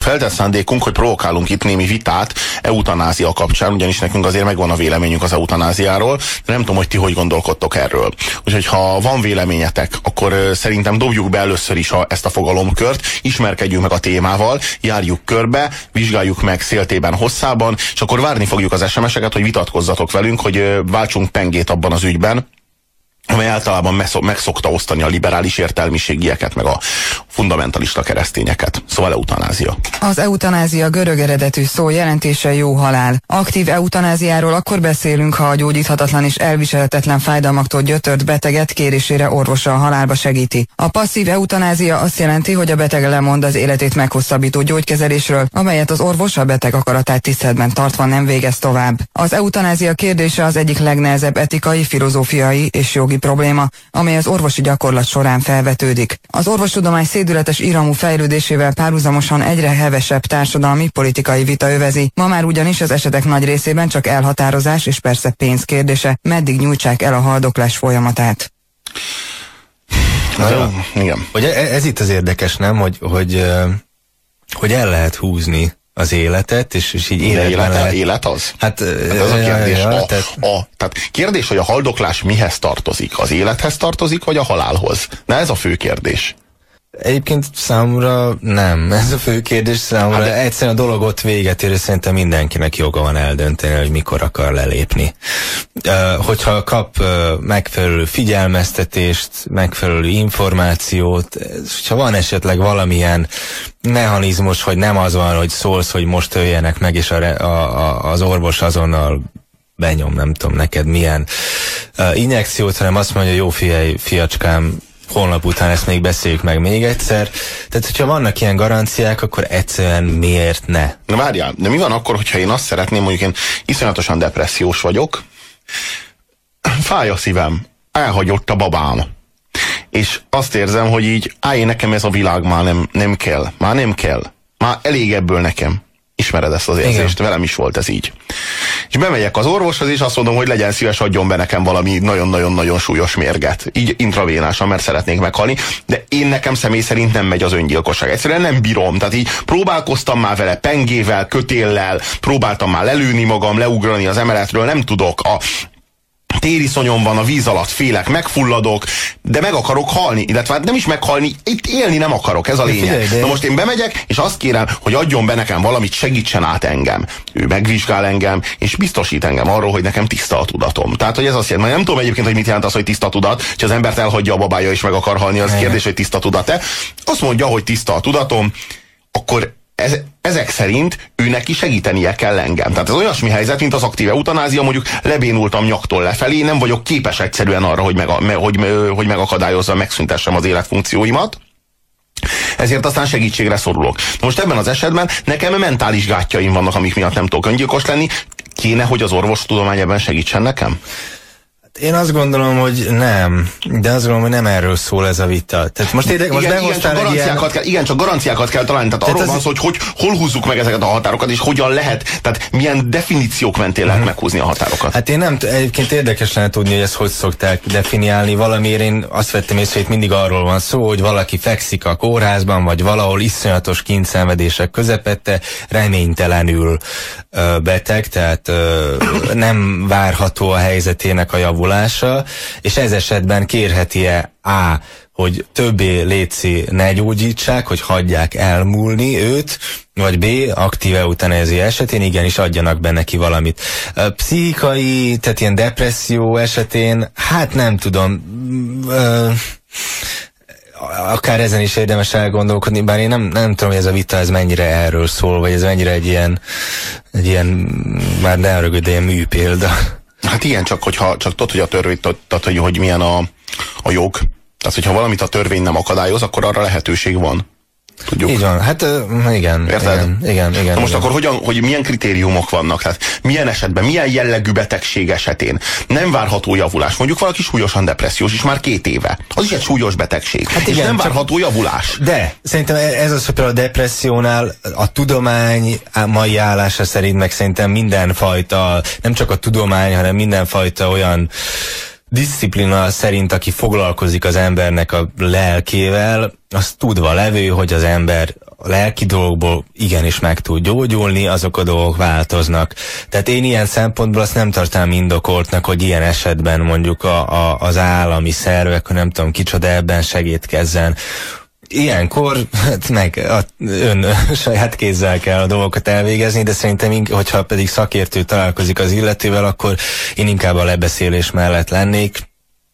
feltett szándékunk, hogy provokálunk itt némi vitát eutanázia kapcsán, ugyanis nekünk azért megvan a véleményünk az eutanáziáról, de nem tudom, hogy ti hogy gondolkodtok erről. Úgyhogy ha van véleményetek, akkor szerintem dobjuk be először is ezt a fogalomkört, ismerkedjünk meg a témával, járjuk körbe, vizsgáljuk meg széltében, hosszában, és akkor várni fogjuk az SMS-eket, hogy vitatkozzatok velünk, hogy váltsunk pengét abban az ügyben, amely általában meg szokta osztani a liberális értelmiségieket, meg a fundamentalista keresztényeket. Szóval eutanázia. Az eutanázia görög eredetű szó jelentése jó halál. Aktív eutanáziáról akkor beszélünk, ha a gyógyíthatatlan és elviselhetetlen fájdalmaktól gyötört beteget kérésére orvosa a halálba segíti. A passzív eutanázia azt jelenti, hogy a beteg lemond az életét meghosszabbító gyógykezelésről, amelyet az orvos a beteg akaratát tiszteletben tartva nem végez tovább. Az eutanázia kérdése az egyik legnehezebb etikai, filozófiai és jogi probléma, amely az orvosi gyakorlat során felvetődik. Az orvostudomány szédületes iramú fejlődésével párhuzamosan egyre hevesebb társadalmi, politikai vita övezi. Ma már ugyanis az esetek nagy részében csak elhatározás és persze pénz kérdése, meddig nyújtsák el a haldoklás folyamatát. Igen. Hogy ez itt az érdekes, nem? Hogy el lehet húzni az életet, és így életben lehet... Élet az? Hát ez a kérdés. Tehát kérdés, hogy a haldoklás mihez tartozik? Az élethez tartozik, vagy a halálhoz? Na ez a fő kérdés. Egyébként számomra nem. Ez a fő kérdés számomra. Hát egyszerűen a dolog ott véget ér, és szerintem mindenkinek joga van eldönteni, hogy mikor akar lelépni. Hogyha kap megfelelő figyelmeztetést, megfelelő információt, ha van esetleg valamilyen mechanizmus, hogy nem az van, hogy szólsz, hogy most öljenek meg, és az orvos azonnal benyom, nem tudom neked milyen injekciót, hanem azt mondja, jó fiacskám, holnap után ezt még beszéljük meg még egyszer. Tehát, hogyha vannak ilyen garanciák, akkor egyszerűen miért ne? Na várjál, de mi van akkor, hogyha én azt szeretném, mondjuk én iszonyatosan depressziós vagyok, fáj a szívem, elhagyott a babám, és azt érzem, hogy így, nekem ez a világ már nem kell, már elég ebből nekem. Ismered ezt az érzést, velem is volt ez így. És bemegyek az orvoshoz, és azt mondom, hogy legyen szíves, adjon be nekem valami nagyon-nagyon-nagyon súlyos mérget. Így intravénásan, mert szeretnék meghalni. De én nekem személy szerint nem megy az öngyilkosság. Egyszerűen nem bírom. Tehát így próbálkoztam már vele pengével, kötéllel, próbáltam már lelőni magam, leugrani az emeletről, nem tudok. A tériszonyom van, a víz alatt félek, megfulladok, de meg akarok halni, illetve nem is meghalni, itt élni nem akarok, ez a lényeg. Na most én bemegyek, és azt kérem, hogy adjon be nekem valamit, segítsen át engem. Ő megvizsgál engem, és biztosít engem arról, hogy nekem tiszta a tudatom. Tehát, hogy ez azt jelenti, nem tudom egyébként, hogy mit jelent az, hogy tiszta tudat, hogy az embert elhagyja a babája és meg akar halni, az kérdés, hogy tiszta tudat-e. Azt mondja, hogy tiszta a tudatom, akkor ezek szerint őnek is segítenie kell engem. Tehát ez olyasmi helyzet, mint az aktív eutanázia, mondjuk lebénultam nyaktól lefelé, nem vagyok képes egyszerűen arra, hogy megakadályozzam, megszüntessem az életfunkcióimat. Ezért aztán segítségre szorulok. Most ebben az esetben nekem mentális gátjaim vannak, amik miatt nem tudok öngyilkos lenni. Kéne, hogy az orvostudomány ebben segítsen nekem? Én azt gondolom, hogy nem, de azt gondolom, hogy nem erről szól ez a vita. Tehát most csak garanciákat kell találni. Tehát arról van szó, hogy hol húzzuk meg ezeket a határokat, és hogyan lehet, tehát milyen definíciók mentén lehet meghúzni a határokat. Hát én nem, egyébként érdekes lenne tudni, hogy ezt hogy szokták definiálni. Valamiért én azt vettem észre, hogy mindig arról van szó, hogy valaki fekszik a kórházban, vagy valahol iszonyatos kíntszenvedések közepette, reménytelenül beteg, tehát nem várható a helyzetének a javulása, és ez esetben kérheti-e hogy többé létszi ne gyógyítsák, hogy hagyják elmúlni őt, vagy B, aktív eutanázia esetén igenis adjanak be neki valamit. Pszichikai, tehát ilyen depresszió esetén, hát nem tudom, akár ezen is érdemes elgondolkodni, bár én nem tudom, hogy ez a vita ez mennyire erről szól, vagy ez mennyire egy ilyen már ne rögöd, ilyen műpélda. Hát igen, csak tudod, hogy a törvény, hogy milyen a jog. Tehát, hogyha valamit a törvény nem akadályoz, akkor arra lehetőség van. Tudjuk. Így van, hát igen. Érted? Igen. Na most akkor hogy milyen kritériumok vannak? Tehát milyen esetben, milyen jellegű betegség esetén nem várható javulás? Mondjuk valaki súlyosan depressziós is már 2 éve. Az is egy súlyos betegség. Hát igen, és nem várható javulás. De szerintem ez az, hogy például a depressziónál a tudomány mai állása szerint meg szerintem mindenfajta, nem csak a tudomány, hanem mindenfajta olyan diszciplina szerint, aki foglalkozik az embernek a lelkével, az tudva levő, hogy az ember lelki dolgokból igenis meg tud gyógyulni, azok a dolgok változnak. Tehát én ilyen szempontból azt nem tartanám indokoltnak, hogy ilyen esetben mondjuk az állami szervek, nem tudom kicsoda ebben segítkezzen. Ilyenkor meg ön saját kézzel kell a dolgokat elvégezni, de szerintem, hogyha pedig szakértő találkozik az illetővel, akkor én inkább a lebeszélés mellett lennék,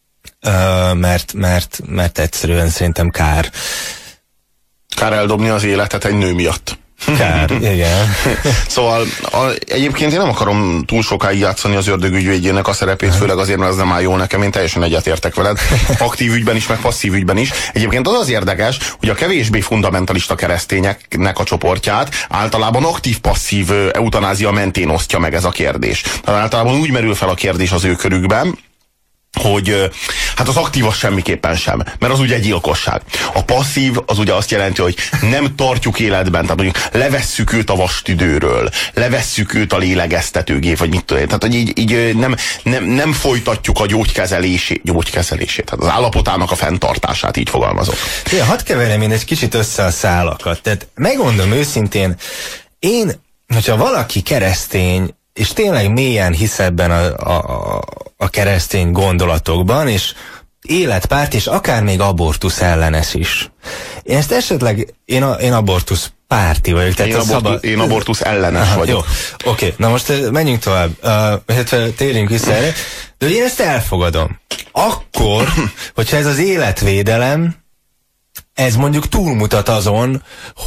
mert egyszerűen szerintem kár. Kár eldobni az életet egy nő miatt. Kár, igen. Szóval egyébként én nem akarom túl sokáig játszani az ördögügyvédjének a szerepét, főleg azért, mert az nem áll jól nekem, én teljesen egyetértek veled. Aktív ügyben is, meg passzív ügyben is. Egyébként az érdekes, hogy a kevésbé fundamentalista keresztényeknek a csoportját általában aktív-passzív eutanázia mentén osztja meg ez a kérdés. Tehát általában úgy merül fel a kérdés az ő körükben, hogy hát az aktív az semmiképpen sem, mert az ugye egy gyilkosság. A passzív az ugye azt jelenti, hogy nem tartjuk életben, tehát mondjuk levesszük őt a vastüdőről, levesszük őt a lélegeztetőgép, vagy mit tudom, tehát hogy így nem folytatjuk a gyógykezelését, tehát az állapotának a fenntartását, így fogalmazok. Ja, hadd keverjem én egy kicsit össze a szálakat, tehát megmondom őszintén, hogyha valaki keresztény, és tényleg mélyen hisz ebben a keresztény gondolatokban, és életpárt, és akár még abortusz ellenes is. Én ezt esetleg, én abortusz párti vagyok. Tehát én abortusz ellenes vagyok. Jó, oké. Na most menjünk tovább. Térjünk vissza erre. De én ezt elfogadom. Akkor, hogyha ez az életvédelem, ez mondjuk túlmutat azon,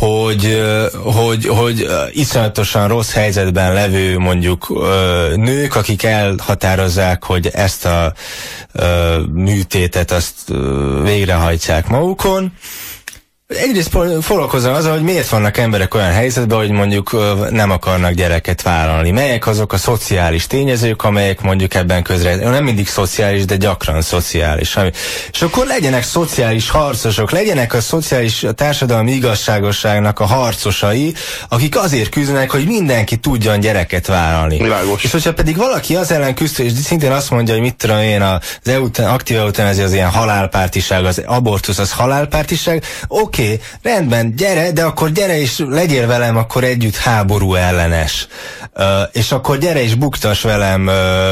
hogy iszonyatosan rossz helyzetben levő mondjuk nők, akik elhatározzák, hogy ezt a műtétet azt végrehajtsák magukon. Egyrészt foglalkozom azzal, hogy miért vannak emberek olyan helyzetben, hogy mondjuk nem akarnak gyereket vállalni. Melyek azok a szociális tényezők, amelyek mondjuk ebben közre, nem mindig szociális, de gyakran szociális. És akkor legyenek szociális harcosok, legyenek a társadalmi igazságosságnak a harcosai, akik azért küzdenek, hogy mindenki tudjon gyereket vállalni. Világos. És hogyha pedig valaki az ellen küzd, és szintén azt mondja, hogy mit tudom én, az aktív eutanázia az ilyen halálpártiság, az abortusz az halálpártiság, oké, rendben, gyere, de akkor gyere és legyél velem akkor együtt háború ellenes. És akkor gyere és buktas velem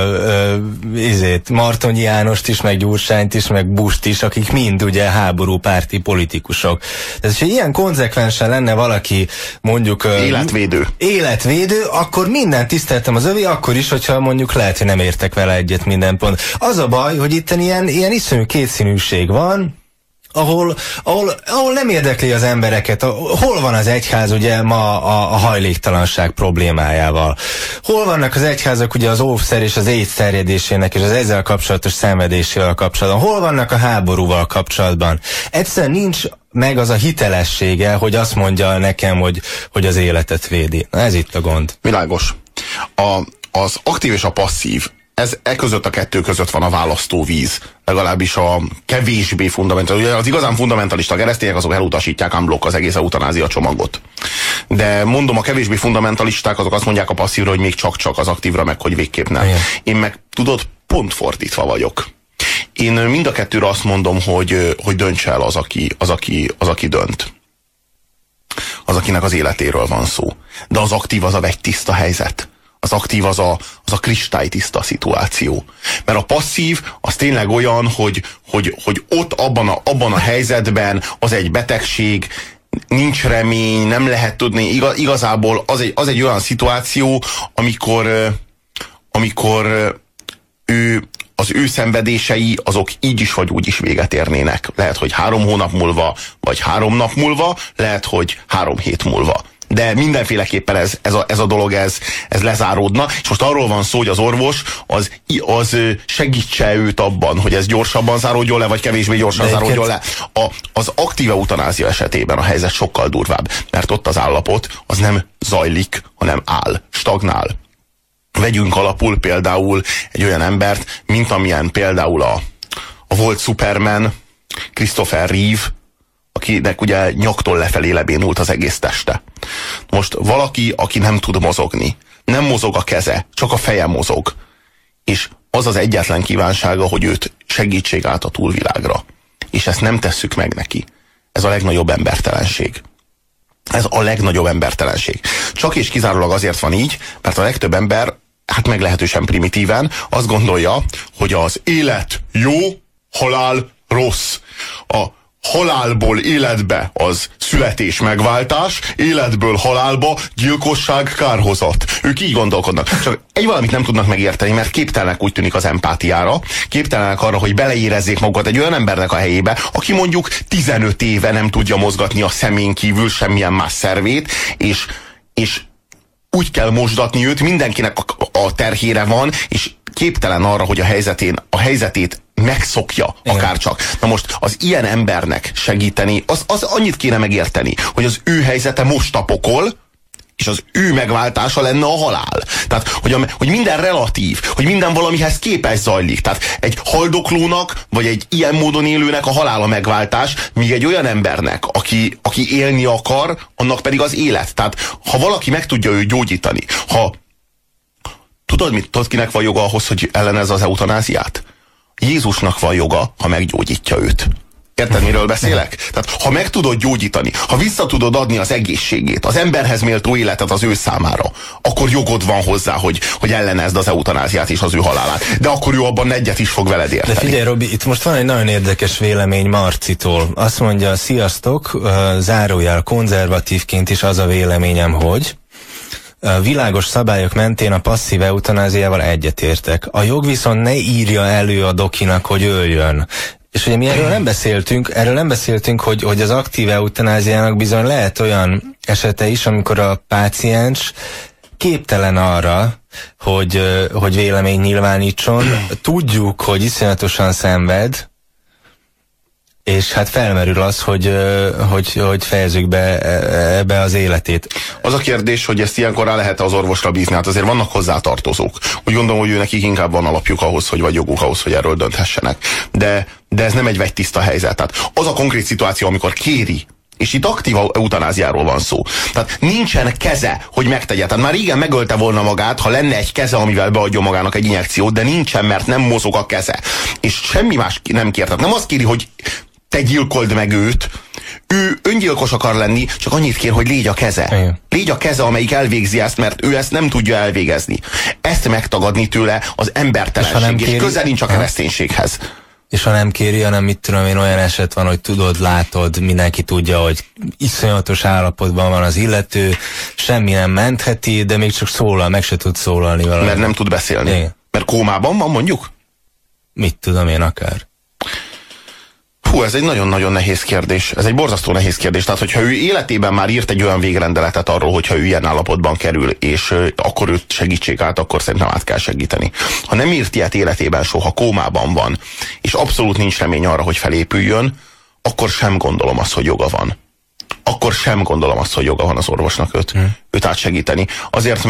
Martonyi Jánost is, meg Gyurcsányt is, meg Busht is, akik mind ugye háborúpárti politikusok. Tehát, hogyha ilyen konzekvensen lenne valaki mondjuk életvédő, akkor minden tiszteltem az övé, akkor is, hogyha mondjuk lehet, hogy nem értek vele egyet minden pont. Az a baj, hogy itt ilyen iszonyú kétszínűség van, ahol nem érdekli az embereket. Hol van az egyház ugye ma a hajléktalanság problémájával? Hol vannak az egyházak ugye az óvszer és az AIDS terjedésének és az ezzel kapcsolatos szenvedésével kapcsolatban? Hol vannak a háborúval kapcsolatban? Egyszerűen nincs meg az a hitelessége, hogy azt mondja nekem, hogy az életet védi. Na ez itt a gond. Világos. Az aktív és a passzív, között a kettő között van a választóvíz, legalábbis a kevésbé fundamentalista. Az igazán fundamentalista keresztények azok elutasítják unblock az egész eutanázia csomagot. De mondom, a kevésbé fundamentalisták azok azt mondják a passzívra, hogy még csak az aktívra, meg hogy végképp nem. Igen. Én meg tudod, pont fordítva vagyok. Én mind a kettőre azt mondom, hogy dönts el az, aki dönt. Az, akinek az életéről van szó. De az aktív az a vegytiszta helyzet. Az aktív az a kristálytiszta szituáció. Mert a passzív az tényleg olyan, hogy ott abban a helyzetben az egy betegség, nincs remény, nem lehet tudni. Igazából az egy olyan szituáció, amikor az ő szenvedései azok így is vagy úgy is véget érnének. Lehet, hogy 3 hónap múlva, vagy 3 nap múlva, lehet, hogy 3 hét múlva. De mindenféleképpen ez a dolog lezáródna. És most arról van szó, hogy az orvos az segítse őt abban, hogy ez gyorsabban záródjon le, vagy kevésbé gyorsan záródjon le. Az aktív eutanázia esetében a helyzet sokkal durvább, mert ott az állapot az nem zajlik, hanem áll, stagnál. Vegyünk alapul például egy olyan embert, mint amilyen például a volt Superman, Christopher Reeve, akinek ugye nyaktól lefelé lebénult az egész teste. Most valaki, aki nem tud mozogni, nem mozog a keze, csak a feje mozog, és az az egyetlen kívánsága, hogy őt segítség át a túlvilágra. És ezt nem tesszük meg neki. Ez a legnagyobb embertelenség. Ez a legnagyobb embertelenség. Csak és kizárólag azért van így, mert a legtöbb ember, hát meglehetősen primitíven azt gondolja, hogy az élet jó, halál rossz. A halálból életbe az születés, megváltás, életből halálba gyilkosság, kárhozat. Ők így gondolkodnak. Csak egy valamit nem tudnak megérteni, mert képtelenek úgy tűnik az empátiára, képtelenek arra, hogy beleérezzék magukat egy olyan embernek a helyébe, aki mondjuk 15 éve nem tudja mozgatni a szemén kívül semmilyen más szervét, és úgy kell mosdatni őt, mindenkinek a terhére van, és képtelen arra, hogy a helyzetét megszokja, akárcsak. Na most az ilyen embernek segíteni, az annyit kéne megérteni, hogy az ő helyzete most a pokol, és az ő megváltása lenne a halál. Tehát, hogy minden relatív, hogy minden valamihez képes zajlik. Tehát egy haldoklónak, vagy egy ilyen módon élőnek a halál a megváltás, míg egy olyan embernek, aki élni akar, annak pedig az élet. Tehát, ha valaki meg tudja őt gyógyítani, tudod kinek van joga ahhoz, hogy ellenezze az eutanáziát? Jézusnak van joga, ha meggyógyítja őt. Érted, miről beszélek? Tehát, ha meg tudod gyógyítani, ha vissza tudod adni az egészségét, az emberhez méltó életet az ő számára, akkor jogod van hozzá, hogy ellenezd az eutanáziát és az ő halálát. De akkor ő abban egyet is fog veled érteni. De figyelj, Robi, itt most van egy nagyon érdekes vélemény Marcitól. Azt mondja, sziasztok, zárójel konzervatívként is az a véleményem, hogy világos szabályok mentén a passzív eutanáziával egyetértek. A jog viszont ne írja elő a dokinak, hogy öljön. És ugye mi erről nem beszéltünk, hogy az aktív eutanáziának bizony lehet olyan esete is, amikor a páciens képtelen arra, hogy vélemény nyilvánítson. Tudjuk, hogy iszonyatosan szenved, és hát felmerül az, hogy fejezzük be ebbe az életét. Az a kérdés, hogy ezt ilyenkor rá lehet az orvosra bízni, hát azért vannak hozzátartozók. Úgy gondolom, hogy nekik inkább van alapjuk ahhoz, vagy joguk ahhoz, hogy erről dönthessenek. De ez nem egy vegytiszta helyzet. Tehát az a konkrét szituáció, amikor kéri, és itt aktív eutanáziáról van szó. Tehát nincsen keze, hogy megtegye. Tehát már régen megölte volna magát, ha lenne egy keze, amivel beadja magának egy injekciót, de nincsen, mert nem mozog a keze. És semmi más nem kér. Tehát nem azt kéri, hogy te gyilkold meg őt, ő öngyilkos akar lenni, csak annyit kér, hogy légy a keze. Igen. Légy a keze, amelyik elvégzi ezt, mert ő ezt nem tudja elvégezni. Ezt megtagadni tőle az embertelenség, és közel nincs a kereszténységhez. És ha nem kéri, hanem mit tudom én, olyan eset van, hogy tudod, látod, mindenki tudja, hogy iszonyatos állapotban van az illető, semmi nem mentheti, de még csak meg se tud szólalni valami. Mert nem tud beszélni. Igen. Mert kómában van, mondjuk? Mit tudom én akár. Hú, ez egy nagyon-nagyon nehéz kérdés. Ez egy borzasztó nehéz kérdés. Tehát, hogyha ő életében már írt egy olyan végrendeletet arról, hogyha ő ilyen állapotban kerül, és akkor őt segítsék át, akkor szerintem át kell segíteni. Ha nem írt ilyet életében soha, kómában van, és abszolút nincs remény arra, hogy felépüljön, akkor sem gondolom azt, hogy joga van. Akkor sem gondolom azt, hogy joga van az orvosnak őt átsegíteni. Azért,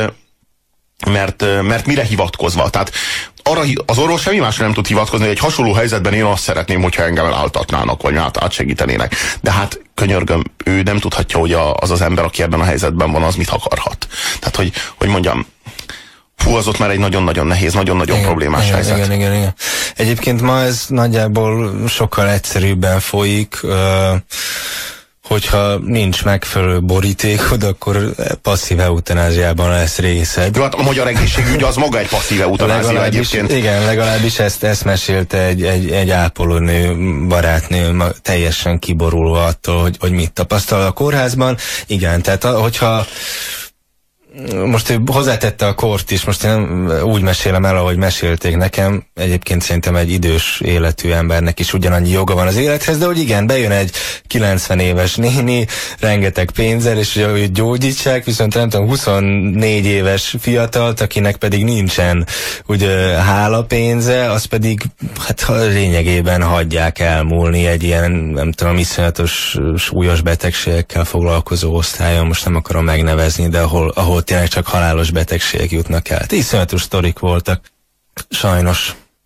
mert mire hivatkozva? Tehát arra az orvos semmi másra nem tud hivatkozni, hogy egy hasonló helyzetben én azt szeretném, hogyha engem eláltatnának, vagy átsegítenének. De hát könyörgöm, ő nem tudhatja, hogy az ember, aki ebben a helyzetben van, az mit akarhat. Tehát, hogy mondjam, az ott már egy nagyon-nagyon nehéz, nagyon-nagyon problémás helyzet. Igen. Egyébként ma ez nagyjából sokkal egyszerűbben folyik, hogyha nincs megfelelő borítékod, akkor passzív eutanáziában lesz részed. Jó, hát a magyar egészségügy az maga egy passzív eutanázia egyébként. Igen, legalábbis ezt mesélte egy ápolónő, barátnő, teljesen kiborulva attól, hogy mit tapasztal a kórházban. Igen, tehát hogyha most ő hozzátette a kort is, most én úgy mesélem el, ahogy mesélték nekem, egyébként szerintem egy idős életű embernek is ugyanannyi joga van az élethez, de hogy igen, bejön egy 90 éves néni, rengeteg pénzzel, és hogy gyógyítsák, viszont nem tudom, 24 éves fiatalt, akinek pedig nincsen ugye hálapénze, az pedig hát lényegében hagyják elmúlni egy ilyen, nem tudom, iszonyatos súlyos betegségekkel foglalkozó osztályon, most nem akarom megnevezni, de ahol tényleg csak halálos betegségek jutnak el. Iszonyatos sztorik voltak. Sajnos.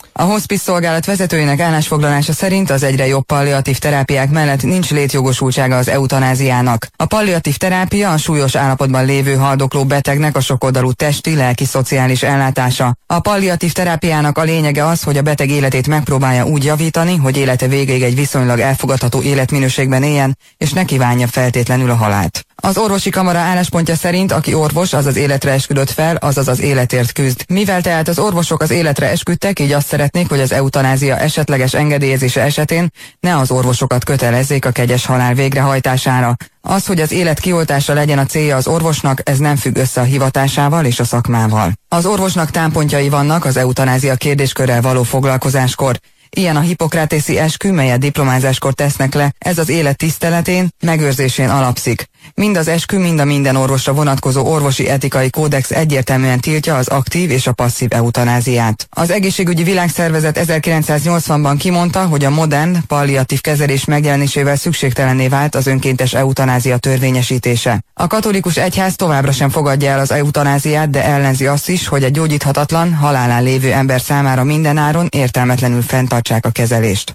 A hospice szolgálat vezetőinek állásfoglalása szerint az egyre jobb palliatív terápiák mellett nincs létjogosultsága az eutanáziának. A palliatív terápia a súlyos állapotban lévő haldokló betegnek a sokoldalú testi, lelki, szociális ellátása. A palliatív terápiának a lényege az, hogy a beteg életét megpróbálja úgy javítani, hogy élete végéig egy viszonylag elfogadható életminőségben éljen, és ne kívánja feltétlenül a halált. Az orvosi kamara álláspontja szerint, aki orvos, az az életre esküdött fel, azaz az életért küzd. Mivel tehát az orvosok az életre esküdtek, így azt szeretnék, hogy az eutanázia esetleges engedélyezése esetén ne az orvosokat kötelezzék a kegyes halál végrehajtására. Az, hogy az élet kioltása legyen a célja az orvosnak, ez nem függ össze a hivatásával és a szakmával. Az orvosnak támpontjai vannak az eutanázia kérdéskörrel való foglalkozáskor. Ilyen a hipokrátészi eskü, melyet diplomázáskor tesznek le, ez az élet tiszteletén, megőrzésén alapszik. Mind az eskü, mind a minden orvosra vonatkozó orvosi etikai kódex egyértelműen tiltja az aktív és a passzív eutanáziát. Az Egészségügyi Világszervezet 1980-ban kimondta, hogy a modern, palliatív kezelés megjelenésével szükségtelenné vált az önkéntes eutanázia törvényesítése. A katolikus egyház továbbra sem fogadja el az eutanáziát, de ellenzi azt is, hogy egy gyógyíthatatlan, halálán lévő ember számára mindenáron értelmetlenül fenntartsák a kezelést.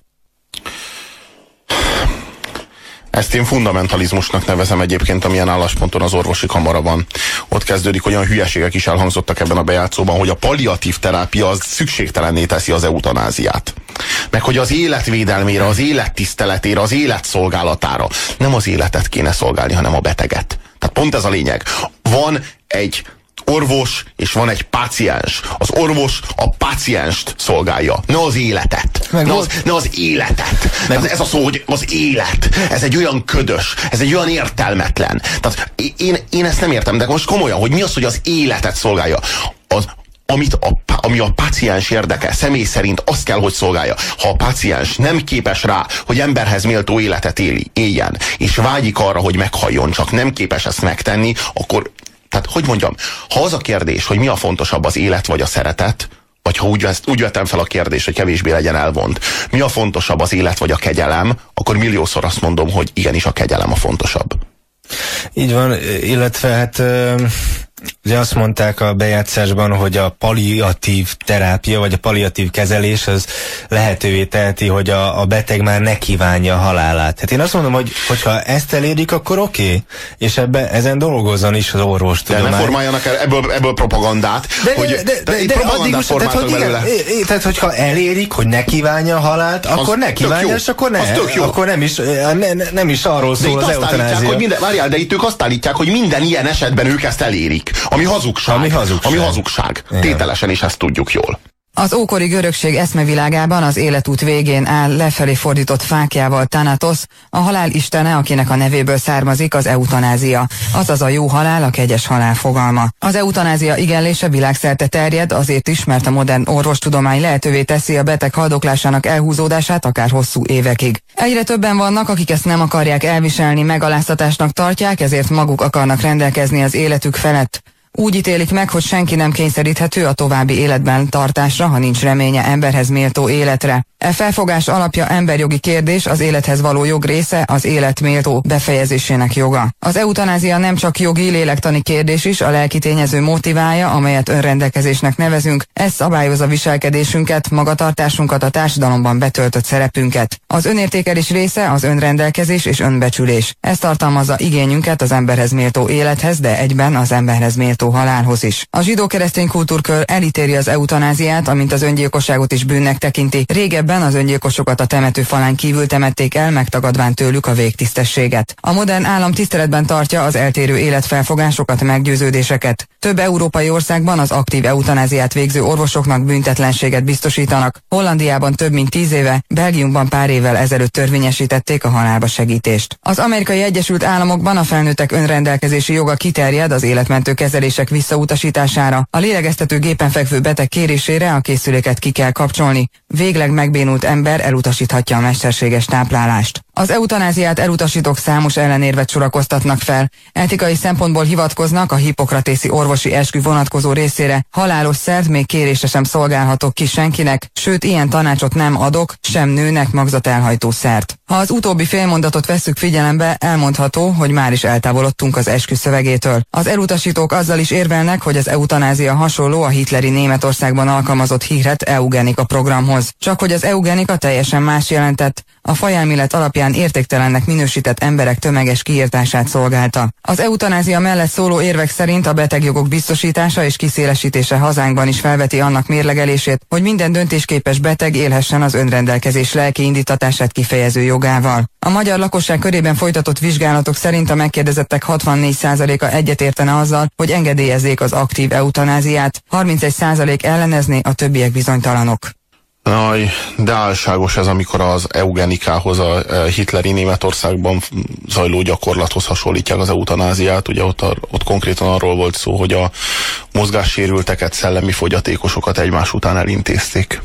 Ezt én fundamentalizmusnak nevezem egyébként, amilyen állásponton az orvosi kamara van. Ott kezdődik, hogy olyan hülyeségek is elhangzottak ebben a bejátszóban, hogy a palliatív terápia az szükségtelenné teszi az eutanáziát. Meg hogy az élet védelmére, az élet tiszteletére, az élet szolgálatára nem az életet kéne szolgálni, hanem a beteget. Tehát pont ez a lényeg. Van egy orvos, és van egy páciens. Az orvos a pácienst szolgálja, ne az életet. Ne az életet. Ez a szó, hogy az élet. Ez egy olyan ködös, ez egy olyan értelmetlen. Tehát én ezt nem értem, de most komolyan, hogy mi az, hogy az életet szolgálja. Ami a páciens érdeke, személy szerint azt kell, hogy szolgálja. Ha a páciens nem képes rá, hogy emberhez méltó életet éljen, és vágyik arra, hogy meghalljon, csak nem képes ezt megtenni, akkor, tehát hogy mondjam, ha az a kérdés, hogy mi a fontosabb, az élet vagy a szeretet, vagy ha úgy vettem fel a kérdést, hogy kevésbé legyen elvont, mi a fontosabb, az élet vagy a kegyelem, akkor milliószor azt mondom, hogy igenis a kegyelem a fontosabb. Így van, illetve hát ugye azt mondták a bejátszásban, hogy a palliatív terápia, vagy a palliatív kezelés az lehetővé teheti, hogy a beteg már ne kívánja a halálát. Hát én azt mondom, hogy hogyha ezt elérik, akkor oké. És ezen dolgozzon is az orvostudomány. De ne formáljanak ebből propagandát. Tehát, hogyha elérik, hogy ne kívánja a halált, akkor ne kívánja, és akkor akkor nem is arról szól az eutanázia. Várjál, de itt ők azt állítják, hogy minden ilyen esetben ők ezt elérik. Ami hazugság. Tételesen is ezt tudjuk jól. Az ókori görögség eszmevilágában az életút végén áll lefelé fordított fáklyával Thanatos, a halál istene, akinek a nevéből származik az eutanázia, azaz a jó halál, a kegyes halál fogalma. Az eutanázia igenlése világszerte terjed, azért is, mert a modern orvostudomány lehetővé teszi a beteg haldoklásának elhúzódását akár hosszú évekig. Egyre többen vannak, akik ezt nem akarják elviselni, megaláztatásnak tartják, ezért maguk akarnak rendelkezni az életük felett. Úgy ítélik meg, hogy senki nem kényszeríthető a további életben tartásra, ha nincs reménye emberhez méltó életre. E felfogás alapja emberjogi kérdés, az élethez való jog része, az élet méltó befejezésének joga. Az eutanázia nem csak jogi, lélektani kérdés is, a lelki tényező motiválja, amelyet önrendelkezésnek nevezünk, ez szabályozza viselkedésünket, magatartásunkat, a társadalomban betöltött szerepünket. Az önértékelés része az önrendelkezés és önbecsülés. Ez tartalmazza igényünket az emberhez méltó élethez, de egyben az emberhez méltó halálhoz is. A zsidó-keresztény kultúrkör elítéli az eutanáziát, amint az öngyilkosságot is bűnnek tekinti. Régebben az öngyilkosokat a temetőfalán kívül temették el, megtagadván tőlük a végtisztességet. A modern állam tiszteletben tartja az eltérő életfelfogásokat, meggyőződéseket. Több európai országban az aktív eutanáziát végző orvosoknak büntetlenséget biztosítanak. Hollandiában több mint 10 éve, Belgiumban pár évvel ezelőtt törvényesítették a halálba segítést. Az Amerikai Egyesült Államokban a felnőttek önrendelkezési joga kiterjed az életmentő kezelések visszautasítására. A lélegeztető gépen fekvő beteg kérésére a készüléket ki kell kapcsolni. Végleg megbénult ember elutasíthatja a mesterséges táplálást. Az eutanáziát elutasítók számos ellenérvet sorakoztatnak fel. Etikai szempontból hivatkoznak a hippokratészi orvosi eskü vonatkozó részére. Halálos szert még kérésre sem szolgálhatok ki senkinek, sőt ilyen tanácsot nem adok, sem nőnek magzatelhajtó szert. Ha az utóbbi félmondatot vesszük figyelembe, elmondható, hogy már is eltávolodtunk az eskü szövegétől. Az elutasítók azzal is érvelnek, hogy az eutanázia hasonló a hitleri Németországban alkalmazott híret eugenika programhoz. Csak hogy az eugenika teljesen más jelentett. A fajelmélet alapján értéktelennek minősített emberek tömeges kiirtását szolgálta. Az eutanázia mellett szóló érvek szerint a betegjogok biztosítása és kiszélesítése hazánkban is felveti annak mérlegelését, hogy minden döntésképes beteg élhessen az önrendelkezés lelki indítatását kifejező jogával. A magyar lakosság körében folytatott vizsgálatok szerint a megkérdezettek 64%-a egyetértene azzal, hogy engedélyezzék az aktív eutanáziát, 31% ellenezné, a többiek bizonytalanok. Aj, de álságos ez, amikor az eugenikához, a hitleri Németországban zajló gyakorlathoz hasonlítják az eutanáziát. Ugye ott konkrétan arról volt szó, hogy a mozgássérülteket, szellemi fogyatékosokat egymás után elintézték.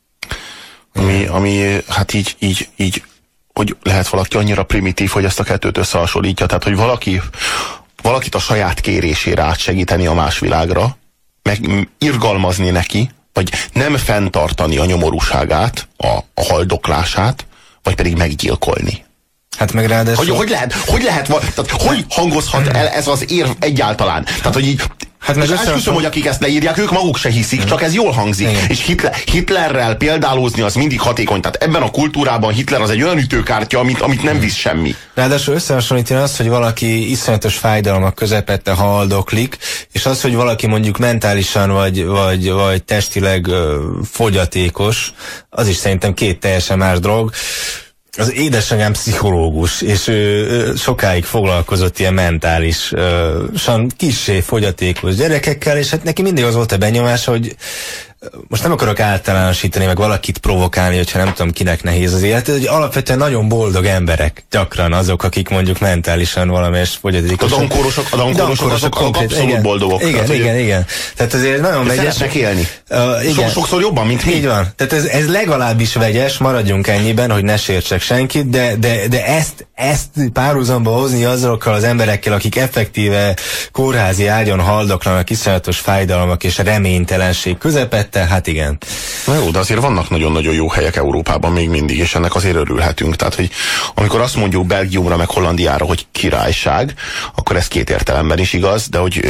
Ami hát így, hogy lehet valaki annyira primitív, hogy ezt a kettőt összehasonlítja. Tehát, hogy valakit a saját kérésére átsegíteni a más világra, meg irgalmazni neki, vagy nem fenntartani a nyomorúságát, a haldoklását, vagy pedig meggyilkolni. Hát meg ráadásul... Hogy hangozhat el ez az érv egyáltalán? Tehát, hogy így, hát meg esküszöm, hogy akik ezt leírják, ők maguk se hiszik, csak ez jól hangzik. Igen. És Hitlerrel példálózni az mindig hatékony. Tehát ebben a kultúrában Hitler az egy olyan ütőkártya, amit nem visz semmi. Ráadásul összehasonlítani azt, hogy valaki iszonyatos fájdalmak közepette haldoklik, és az, hogy valaki mondjuk mentálisan vagy testileg fogyatékos, az is szerintem két teljesen más dolog. Az édesanyám pszichológus, és ő sokáig foglalkozott ilyen mentálisan kissé fogyatékos gyerekekkel, és hát neki mindig az volt a benyomása, hogy most nem akarok általánosítani, meg valakit provokálni, hogyha nem tudom, kinek nehéz az élet, hogy alapvetően nagyon boldog emberek gyakran azok, akik mondjuk mentálisan valamelyes fogyatékos. A dankórosok azok abszolút boldogok. Igen. Tehát azért nagyon vegyes. Szeretnek élni. Sokszor jobban, mint mi. Így van. Tehát ez legalábbis vegyes, maradjunk ennyiben, hogy ne sértsek senkit, de ezt párhuzamba hozni azokkal az emberekkel, akik effektíve kórházi ágyon haldoklanak, iszonyatos fájdalmak és reménytelenség közepette, hát igen. Na jó, de azért vannak nagyon-nagyon jó helyek Európában még mindig, és ennek azért örülhetünk. Tehát, hogy amikor azt mondjuk Belgiumra meg Hollandiára, hogy királyság, akkor ez két értelemben is igaz, de hogy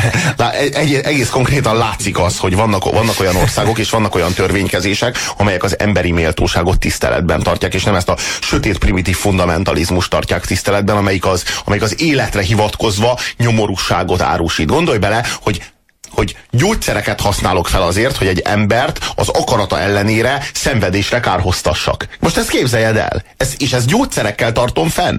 egész konkrétan látszik az, hogy vannak olyan országok, és vannak olyan törvénykezések, amelyek az emberi méltóságot tiszteletben tartják, és nem ezt a sötét primitív fundamentalizmust tartják tiszteletben, amelyik az életre hivatkozva nyomorúságot árusít. Gondolj bele, hogy gyógyszereket használok fel azért, hogy egy embert az akarata ellenére szenvedésre kárhoztassak. Most ezt képzeljed el. És ezt gyógyszerekkel tartom fenn.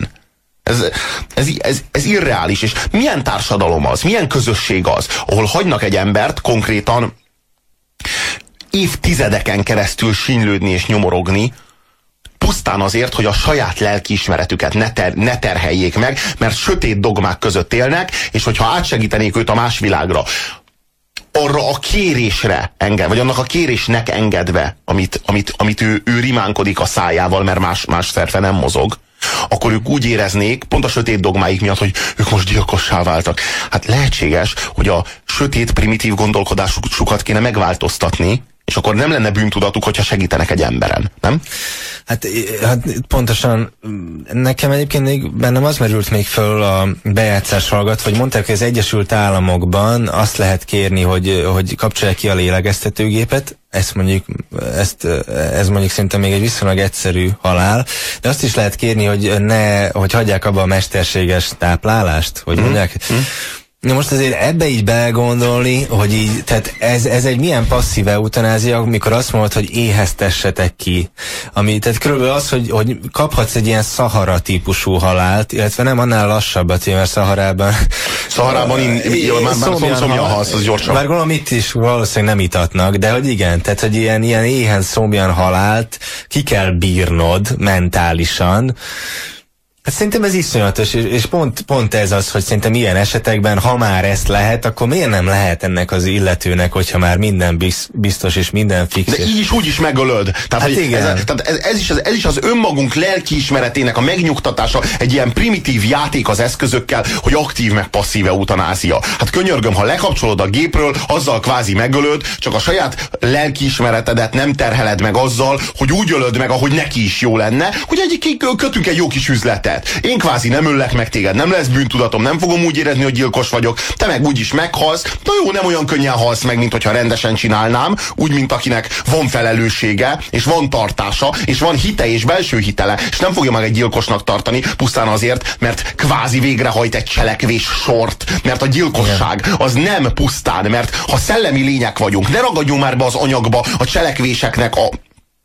Ez irreális. És milyen társadalom az? Milyen közösség az, ahol hagynak egy embert konkrétan évtizedeken keresztül sínylődni és nyomorogni, pusztán azért, hogy a saját lelkiismeretüket ne terheljék meg, mert sötét dogmák között élnek, és hogyha átsegítenék őt a más világra, arra a kérésre vagy annak a kérésnek engedve, amit ő rimánkodik a szájával, mert más szerve nem mozog, akkor ők úgy éreznék, pont a sötét dogmáik miatt, hogy ők most gyilkossá váltak. Hát lehetséges, hogy a sötét, primitív gondolkodásukat kéne megváltoztatni, és akkor nem lenne bűntudatuk, hogyha segítenek egy emberen, nem? Hát pontosan nekem egyébként még bennem az merült még föl a bejátszás hallgatva, hogy mondták, hogy az Egyesült Államokban azt lehet kérni, hogy kapcsolják ki a lélegeztetőgépet, ez mondjuk szerintem még egy viszonylag egyszerű halál, de azt is lehet kérni, hogy hagyják abba a mesterséges táplálást, hogy mondják. Na most azért ebbe így belegondolni, hogy így, tehát ez egy milyen passzív eutanázia, amikor azt mondod, hogy éheztessetek ki. Tehát körülbelül az, hogy kaphatsz egy ilyen Szahara típusú halált, illetve nem annál lassabbat, mert Szaharában szomjan halsz, az gyorsan. Már gondolom itt is valószínűleg nem itatnak, de hogy igen, tehát hogy ilyen éhen szomjan halált ki kell bírnod mentálisan, Hát szerintem ez iszonyatos, és pont ez az, hogy szerintem ilyen esetekben, ha már ezt lehet, akkor miért nem lehet ennek az illetőnek, hogyha már minden biztos és minden fix. De így is úgy is megölöd. Tehát, hát igen. Ez is az önmagunk lelkiismeretének a megnyugtatása, egy ilyen primitív játék az eszközökkel, hogy aktív meg passzív eutanázia. Hát könyörgöm, ha lekapcsolod a gépről, azzal kvázi megölöd, csak a saját lelkiismeretedet nem terheled meg azzal, hogy úgy ölöd meg, ahogy neki is jó lenne, hogy kötünk egy jó kis üzletet. Én kvázi nem öllek meg téged, nem lesz bűntudatom, nem fogom úgy érezni, hogy gyilkos vagyok, te meg úgyis meghalsz. Na jó, nem olyan könnyen halsz meg, mint hogyha rendesen csinálnám, úgy, mint akinek van felelőssége, és van tartása, és van hite és belső hitele, és nem fogja meg egy gyilkosnak tartani, pusztán azért, mert kvázi végrehajt egy cselekvés sort, mert a gyilkosság az nem pusztán, mert ha szellemi lények vagyunk, ne ragadjunk már be az anyagba a cselekvéseknek a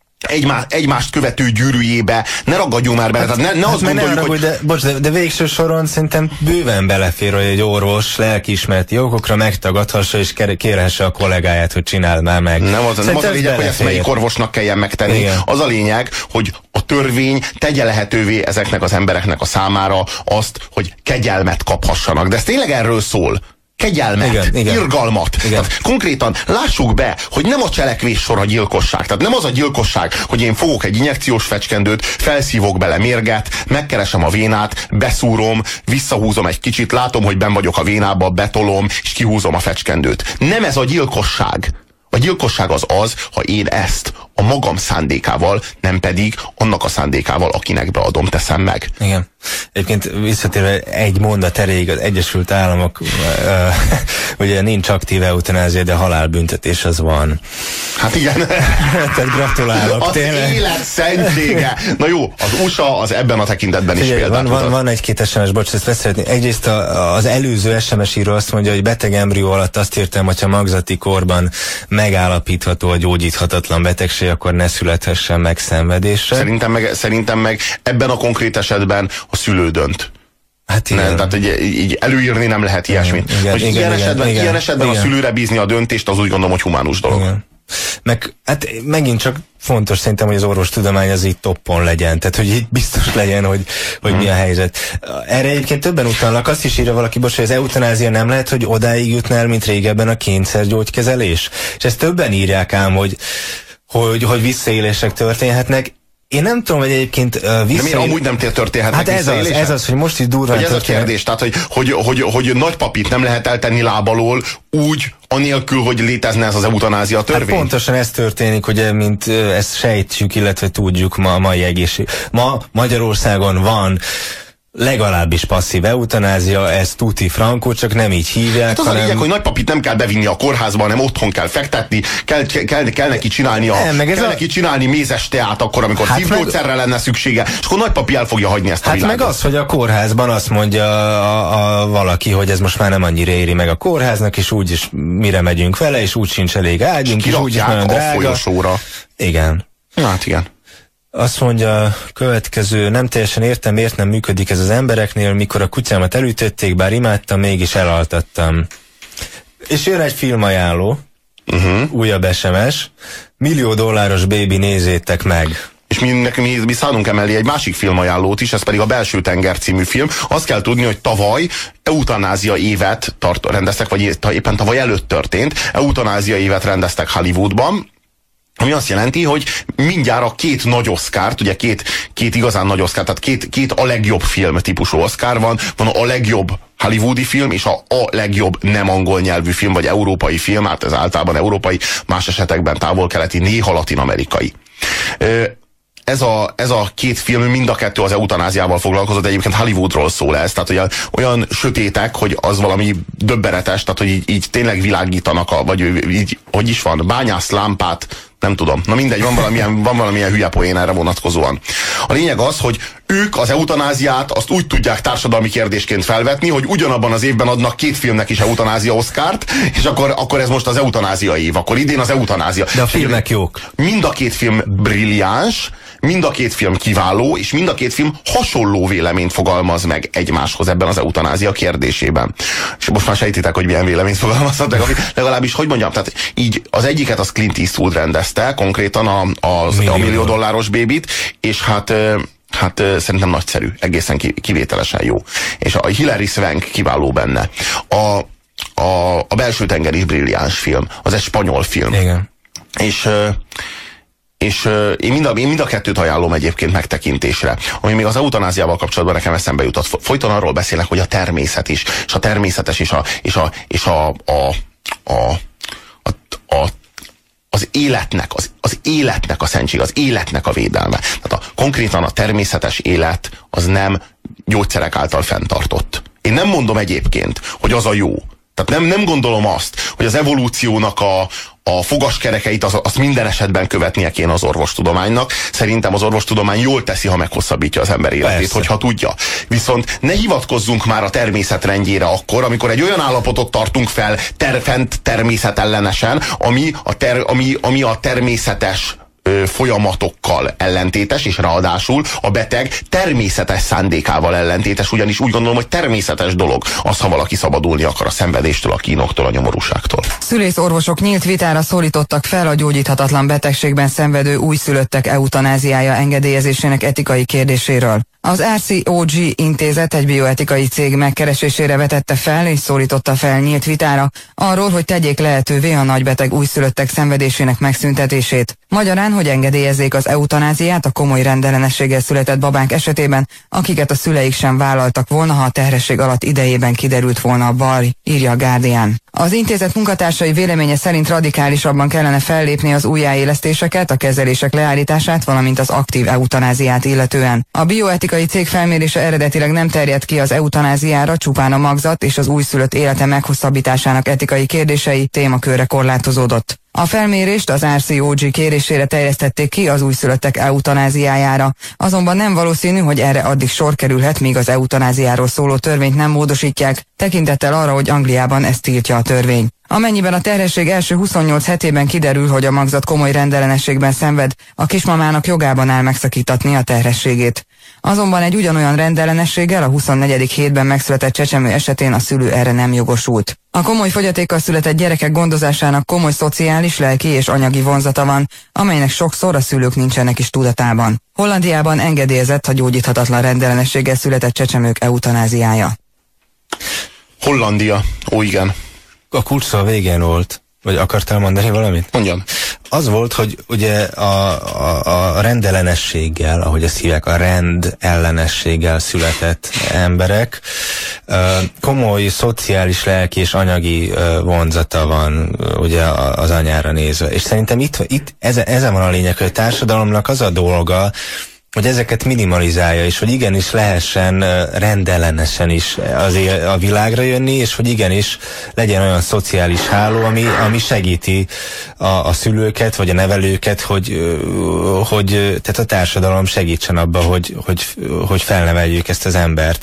egymást követő gyűrűjébe, ne ragadjunk már bele, tehát ne azt gondoljuk, hogy... De végső soron szerintem bőven belefér, hogy egy orvos lelkiismereti okokra megtagadhassa és kérhesse a kollégáját, hogy csináld már meg. Nem az a lényeg, hogy ezt melyik orvosnak kelljen megtenni. Igen. Az a lényeg, hogy a törvény tegye lehetővé ezeknek az embereknek a számára azt, hogy kegyelmet kaphassanak. De ez tényleg erről szól. Kegyelmet, irgalmat. Tehát konkrétan lássuk be, hogy nem a cselekvés sor a gyilkosság. Tehát nem az a gyilkosság, hogy én fogok egy injekciós fecskendőt, felszívok bele mérget, megkeresem a vénát, beszúrom, visszahúzom egy kicsit, látom, hogy benn vagyok a vénába, betolom, és kihúzom a fecskendőt. Nem ez a gyilkosság. A gyilkosság az, ha én ezt a magam szándékával, nem pedig annak a szándékával, akinek beadom, teszem meg. Igen. Egyébként visszatérve egy mondat erejéig, az Egyesült Államok ugye nincs aktív eutanázia, de halálbüntetés az van. Hát igen. Tehát gratulálok. Az tényleg. Élet szentsége. Na jó, az USA az ebben a tekintetben is példát van egy-két SMS, bocs, ezt leszeretném. Egyrészt az előző SMS író azt mondja, hogy beteg embrió alatt azt értem, hogyha magzati korban megállapítható a gyógyíthatatlan betegség, akkor ne születhessen meg szenvedésre. Szerintem meg ebben a konkrét esetben a szülő dönt. Hát igen. Nem, tehát így előírni nem lehet ilyesmit. Ilyen esetben a szülőre bízni a döntést, az úgy gondolom, hogy humánus dolog. Igen. Meg, hát megint csak fontos szerintem, hogy az orvostudomány az így toppon legyen, tehát hogy így biztos legyen, hogy mi a helyzet. Erre egyébként többen utalnak, azt is írja valaki, bocs, hogy az eutanázia nem lehet, hogy odáig jutna el, mint régebben a kényszergyógykezelés. És ezt többen írják ám, hogy visszaélések történhetnek. Én nem tudom, hogy egyébként De miért amúgy nem történhetnek visszaélések? Hát ez az, hogy most is durván ez a kérdés, tehát hogy nagypapit nem lehet eltenni lábalól úgy, anélkül, hogy létezne ez az eutanázia törvény. Hát pontosan ez történik, ugye, mint ezt sejtjük, illetve tudjuk ma a mai egészség. Ma Magyarországon van legalábbis passzív eutanázia, ez tuti frankó, csak nem így hívják. Hát az a lényeg, hogy nagypapit nem kell bevinni a kórházba, hanem otthon kell fektetni, kell neki csinálni neki csinálni mézes teát akkor, amikor szívgyógyszerre lenne szüksége, és akkor nagypapi el fogja hagyni ezt a világot. Meg az, hogy a kórházban azt mondja valaki, hogy ez most már nem annyira éri meg a kórháznak, és úgyis mire megyünk vele, és úgy sincs elég ágyunk, és úgyis nagyon drága. A folyosóra. Igen. Hát igen. Azt mondja, következő, nem teljesen értem, miért nem működik ez az embereknél, mikor a kutyámat elütötték, bár imádtam, mégis elaltattam. És jön egy filmajánló, újabb SMS, $1 millió bébi, nézzétek meg. És mi szánunk emellé egy másik filmajánlót is, ez pedig a Belső tenger című film. Azt kell tudni, hogy tavaly eutanázia évet rendeztek, vagy éppen tavaly előtt történt, eutanázia évet rendeztek Hollywoodban, ami azt jelenti, hogy mindjárt a két nagy Oscart, ugye két igazán nagy Oscar, tehát két a legjobb film típusú Oscar van a legjobb hollywoodi film, és a legjobb nem angol nyelvű film, vagy európai film, hát ez általában európai, más esetekben távol-keleti, néha latin-amerikai. Ez a két film, mind a kettő az eutanáziával foglalkozott, egyébként Hollywoodról szól ez, tehát ugye olyan sötétek, hogy az valami döbbenetes, tehát hogy így tényleg világítanak, vagy így, hogy is van, bányász lámpát, nem tudom. Na mindegy, van valamilyen hülye poén erre vonatkozóan. A lényeg az, hogy ők az eutanáziát azt úgy tudják társadalmi kérdésként felvetni, hogy ugyanabban az évben adnak két filmnek is eutanázia Oscart, és akkor ez most az eutanázia év, akkor idén az eutanázia. De a filmek jók. Mind a két film brilliáns, mind a két film kiváló, és mind a két film hasonló véleményt fogalmaz meg egymáshoz ebben az eutanázia kérdésében. És most már sejtitek, hogy milyen véleményt fogalmazhat meg. Legalábbis, hogy mondjam, tehát így az egyiket az Clint Eastwood rendezte, konkrétan a $1 millió bébit, és hát Hát szerintem nagyszerű, egészen kivételesen jó. És a Hilary Swank kiváló benne. A Belső tenger is brilliáns film, az egy spanyol film. Igen. És én mind a kettőt ajánlom egyébként megtekintésre. Ami még az eutanáziával kapcsolatban nekem eszembe jutott. Folyton arról beszélek, hogy a természet is, és a természetes, az életnek a szentség, az életnek a védelme. Tehát konkrétan a természetes élet az nem gyógyszerek által fenntartott. Én nem mondom egyébként, hogy az a jó. Tehát nem gondolom azt, hogy az evolúciónak a fogaskerekeit azt minden esetben követnie kéne az orvostudománynak. Szerintem az orvostudomány jól teszi, ha meghosszabbítja az ember életét, persze, hogyha tudja. Viszont ne hivatkozzunk már a természet rendjére akkor, amikor egy olyan állapotot tartunk fel fent természetellenesen, ami a természetes folyamatokkal ellentétes, és ráadásul a beteg természetes szándékával ellentétes, ugyanis úgy gondolom, hogy természetes dolog az, ha valaki szabadulni akar a szenvedéstől, a kínoktól, a nyomorúságtól. Szülészorvosok nyílt vitára szólítottak fel a gyógyíthatatlan betegségben szenvedő újszülöttek eutanáziája engedélyezésének etikai kérdéséről. Az RCOG intézet egy bioetikai cég megkeresésére vetette fel és szólította fel nyílt vitára arról, hogy tegyék lehetővé a nagybeteg újszülöttek szenvedésének megszüntetését. Magyarán, hogy engedélyezzék az eutanáziát a komoly rendellenességgel született babák esetében, akiket a szüleik sem vállaltak volna, ha a terhesség alatt idejében kiderült volna a baj, írja a Guardian. Az intézet munkatársai véleménye szerint radikálisabban kellene fellépni az újjáélesztéseket, a kezelések leállítását, valamint az aktív eutanáziát illetően. A bioetikai cég felmérése eredetileg nem terjedt ki az eutanáziára, csupán a magzat és az újszülött élete meghosszabbításának etikai kérdései témakörre korlátozódott. A felmérést az RCOG kérésére terjesztették ki az újszülöttek eutanáziájára, azonban nem valószínű, hogy erre addig sor kerülhet, míg az eutanáziáról szóló törvényt nem módosítják, tekintettel arra, hogy Angliában ezt tiltja a törvény. Amennyiben a terhesség első 28 hetében kiderül, hogy a magzat komoly rendellenességben szenved, a kismamának jogában áll megszakítatni a terhességét. Azonban egy ugyanolyan rendellenességgel a 24. hétben megszületett csecsemő esetén a szülő erre nem jogosult. A komoly fogyatékkal született gyerekek gondozásának komoly szociális, lelki és anyagi vonzata van, amelynek sokszor a szülők nincsenek is tudatában. Hollandiában engedélyezett a gyógyíthatatlan rendellenességgel született csecsemők eutanáziája. Hollandia, ó igen. A kulcs a végén volt. Vagy akartál mondani valamit? Mondjam. Az volt, hogy ugye a rendellenességgel, ahogy ezt hívják, a rendellenességgel született emberek komoly szociális, lelki és anyagi vonzata van ugye az anyára nézve. És szerintem itt ezen van a lényeg, hogy a társadalomnak az a dolga, hogy ezeket minimalizálja, és hogy igenis lehessen rendellenesen is a világra jönni, és hogy igenis legyen olyan szociális háló, ami segíti a szülőket, vagy a nevelőket, hogy tehát a társadalom segítsen abba, hogy felneveljük ezt az embert.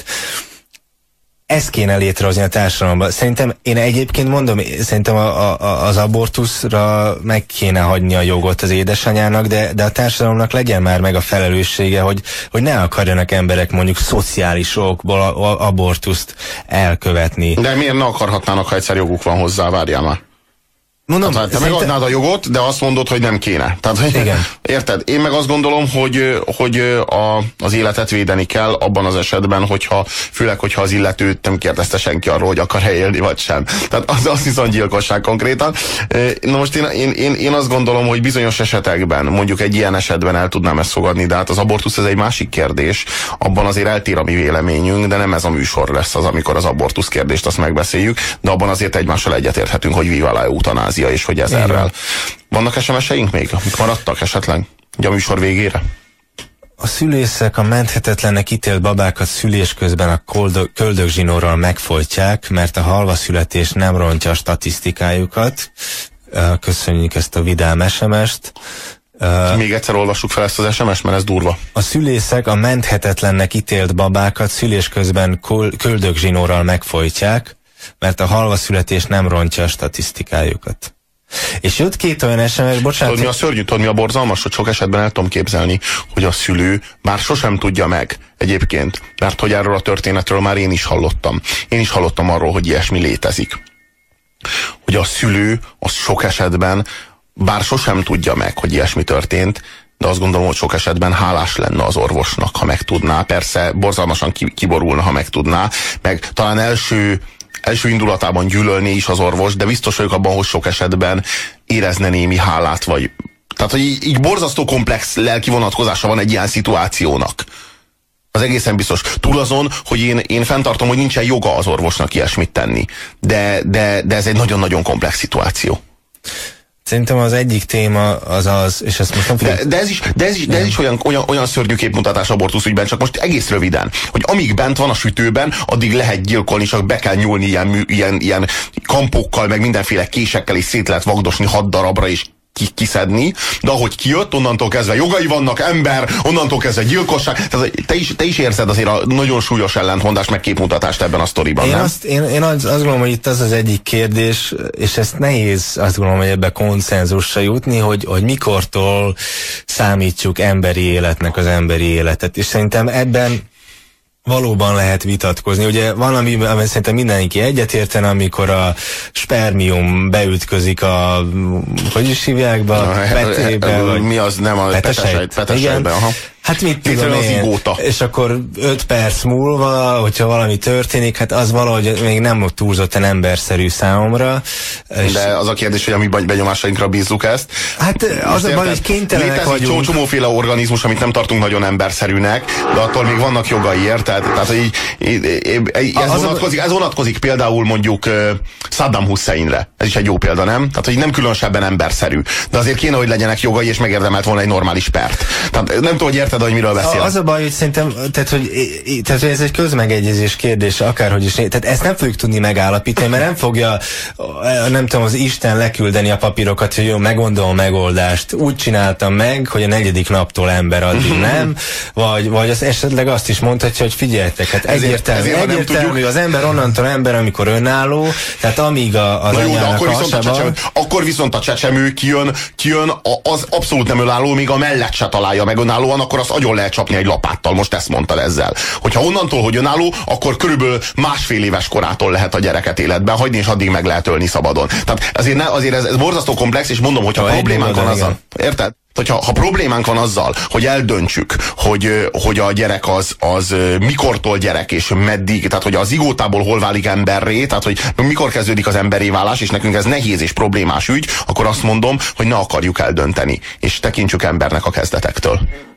Ezt kéne létrehozni a társadalomban. Szerintem, én egyébként mondom, szerintem az abortuszra meg kéne hagyni a jogot az édesanyának, de a társadalomnak legyen már meg a felelőssége, hogy ne akarjanak emberek mondjuk szociális okból abortuszt elkövetni. De miért ne akarhatnának, ha egyszer joguk van hozzá, várjál már. Mondom, hát, te megadnád a jogot, de azt mondod, hogy nem kéne. Tehát, igen. Érted? Én meg azt gondolom, hogy az életet védeni kell abban az esetben, főleg, hogyha az illetőt nem kérdezte senki arról, hogy akar-e élni, vagy sem. Tehát az viszont gyilkosság konkrétan. Na most én azt gondolom, hogy bizonyos esetekben, mondjuk egy ilyen esetben el tudnám ezt fogadni, de hát az abortusz ez egy másik kérdés. Abban azért eltér a mi véleményünk, de nem ez a műsor lesz az, amikor az abortusz kérdést azt megbeszéljük, de abban azért egymással egyetérthetünk, hogy viva la eutanázia, és hogy ezerrel. Vannak SMS-eink még? Mik maradtak esetleg? Ugye a műsor végére? A szülészek a menthetetlennek ítélt babákat szülés közben a köldögzsinórral megfojtják, mert a halvaszületés nem rontja a statisztikájukat. Köszönjük ezt a vidám SMS-t. Még egyszer olvassuk fel ezt az SMS-t, mert ez durva. A szülészek a menthetetlennek ítélt babákat szülés közben köldögzsinórral megfojtják, mert a halvaszületés nem rontja a statisztikájukat. És jött két olyan SMS, bocsánat. Tudod, mi a szörnyű, tudod, mi a borzalmas, hogy sok esetben el tudom képzelni, hogy a szülő már sosem tudja meg egyébként, mert hogy erről a történetről már én is hallottam. Én is hallottam arról, hogy ilyesmi létezik. Hogy a szülő az sok esetben bár sosem tudja meg, hogy ilyesmi történt, de azt gondolom, hogy sok esetben hálás lenne az orvosnak, ha megtudná. Persze borzalmasan kiborulna, ha megtudná, meg talán első indulatában gyűlölné is az orvos, de biztos vagyok abban, hogy sok esetben érezne némi hálát, vagy... Tehát, hogy így borzasztó komplex lelki vonatkozása van egy ilyen szituációnak. Az egészen biztos. Túl azon, hogy én fenntartom, hogy nincsen joga az orvosnak ilyesmit tenni. De ez egy nagyon-nagyon komplex szituáció. Szerintem az egyik téma az, és ezt most nem de ez is olyan szörnyű képmutatás abortusz ügyben, csak most egész röviden, hogy amíg bent van a sütőben, addig lehet gyilkolni, csak be kell nyúlni ilyen kampókkal, meg mindenféle késekkel, és szét lehet vagdosni 6 darabra, és kiszedni, de ahogy kijött, onnantól kezdve jogai vannak, ember, onnantól kezdve gyilkosság. Tehát te is érzed azért a nagyon súlyos ellentmondást, meg képmutatást ebben a sztoriban, nem? Én azt gondolom, hogy itt az egyik kérdés, és ezt nehéz azt gondolom, hogy ebbe konszenzusra jutni, hogy mikortól számítsuk emberi életnek az emberi életet. És szerintem ebben valóban lehet vitatkozni. Ugye van, amiben szerintem mindenki egyetértene, amikor a spermium beütközik hogy is hívják be? A petébe? Mi az? Nem a petesejtbe, aha. Hát mit tudom én, és akkor 5 perc múlva, hogyha valami történik, hát az valahogy még nem túlzottan emberszerű számomra. De az a kérdés, hogy a mi benyomásainkra bízzuk ezt. Hát az a baj, hogy kénytelenek vagyunk. Létezik csomóféle organizmus, amit nem tartunk nagyon emberszerűnek, de attól még vannak jogai, érted? Tehát, hogy ez vonatkozik például mondjuk Saddam Husseinre. Ez is egy jó példa, nem? Tehát, hogy nem különösebben emberszerű. De azért kéne, hogy legyenek jogai, és megérdemelt volna egy normális pert. Tehát nem tudom, hogy érted, hogy miről beszél. Az a baj, hogy szerintem, tehát, hogy ez egy közmegegyezés kérdése, akárhogy is. Tehát ezt nem fogjuk tudni megállapítani, mert nem fogja, nem tudom, az Isten leküldeni a papírokat, hogy jó, megmondom a megoldást. Úgy csináltam meg, hogy a 4. naptól ember, addig nem. Vagy az esetleg azt is mondhatja, hogy figyeljetek, hát egyértelmű, az ember onnantól ember, amikor önálló, tehát amíg az anyának akkor viszont a csecsemő kijön, az abszolút nem önálló, még a mellett se találja meg önállóan, akkor azt agyon lehet csapni egy lapáttal, most ezt mondtad ezzel. Hogyha onnantól, hogy önálló, akkor körülbelül 1,5 éves korától lehet a gyereket életben hagyni, és addig meg lehet ölni szabadon. Tehát azért ez borzasztó komplex, és mondom, hogyha problémánk van azzal. Érted? Ha problémánk van azzal, hogy eldöntsük, hogy a gyerek az mikortól gyerek, és meddig, tehát hogy az zigótából hol válik emberré, tehát hogy mikor kezdődik az emberré válás, és nekünk ez nehéz és problémás ügy, akkor azt mondom, hogy ne akarjuk eldönteni, és tekintsük embernek a kezdetektől.